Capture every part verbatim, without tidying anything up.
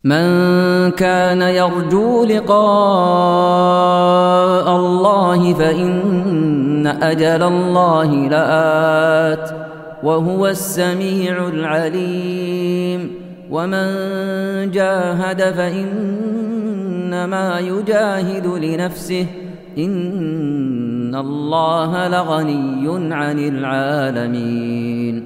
من كان يرجو لقاء الله فإن أجل الله لآت وهو السميع العليم ومن جاهد فإنما يجاهد لنفسه إن الله لغني عن العالمين.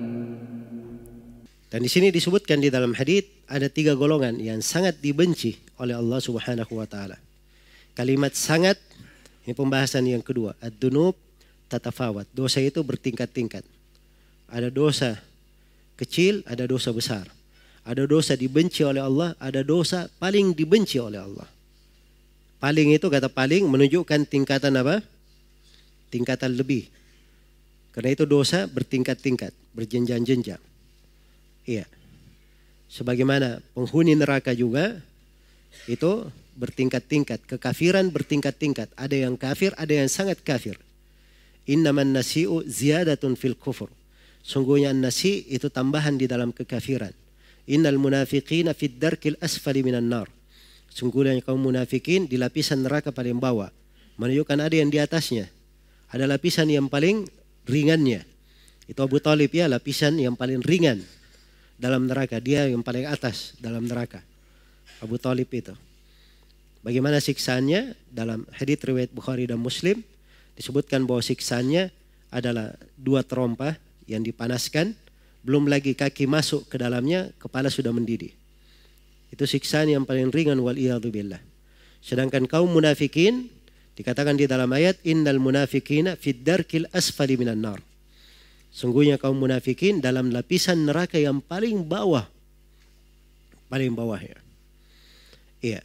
Dan di sini disebutkan di dalam hadits ada tiga golongan yang sangat dibenci oleh Allah Subhanahu wa taala. Kalimat sangat ini pembahasan yang kedua. Ad-dunub tatafawat. Dosa itu bertingkat-tingkat. Ada dosa kecil, ada dosa besar. Ada dosa dibenci oleh Allah, ada dosa paling dibenci oleh Allah. Paling itu kata paling menunjukkan tingkatan apa? Tingkatan lebih. Karena itu dosa bertingkat-tingkat, berjenjang-jenjang. Iya. Sebagaimana penghuni neraka juga itu bertingkat-tingkat, kekafiran bertingkat-tingkat. Ada yang kafir, ada yang sangat kafir. Innaman nasi'u ziyadatun fil kufur. Sungguhnya nasi itu tambahan di dalam kekafiran. Innal munafiqina fid darkil asfali minan nar. Sungguhnya kaum munafikin di lapisan neraka paling bawah. Menunjukkan ada yang di atasnya. Ada lapisan yang paling ringannya. Itu Abu Thalib ya, lapisan yang paling ringan dalam neraka. Dia yang paling atas dalam neraka. Abu Thalib itu. Bagaimana siksaannya? Dalam hadits riwayat Bukhari dan Muslim disebutkan bahwa siksaannya adalah dua terompah yang dipanaskan. Belum lagi kaki masuk ke dalamnya, kepala sudah mendidih. Itu siksaan yang paling ringan wal'iyadzubillah. Sedangkan kaum munafikin dikatakan di dalam ayat innal munafikina fid darkil asfali minan nar. Sungguhnya kaum munafikin dalam lapisan neraka yang paling bawah. Paling bawah ya. Iya.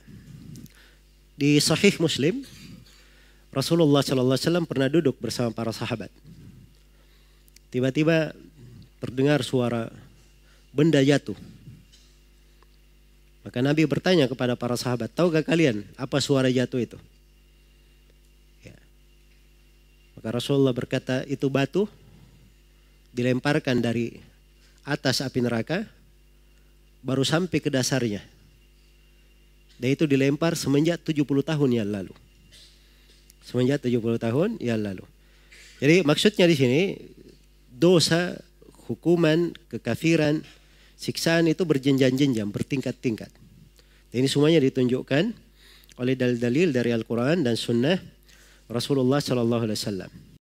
Di Sahih Muslim Rasulullah sallallahu alaihi wasallam pernah duduk bersama para sahabat. Tiba-tiba terdengar suara benda jatuh. Maka Nabi bertanya kepada para sahabat, tahukah kalian apa suara jatuh itu? Ya. Maka Rasulullah berkata, itu batu dilemparkan dari atas api neraka, baru sampai ke dasarnya. Dan itu dilempar semenjak tujuh puluh tahun yang lalu. Semenjak tujuh puluh tahun yang lalu. Jadi maksudnya di sini, dosa, hukuman, kekafiran, siksaan itu berjenjang-jenjang, bertingkat-tingkat. Dan ini semuanya ditunjukkan oleh dalil-dalil dari Al-Quran dan Sunnah Rasulullah Sallallahu Alaihi Wasallam.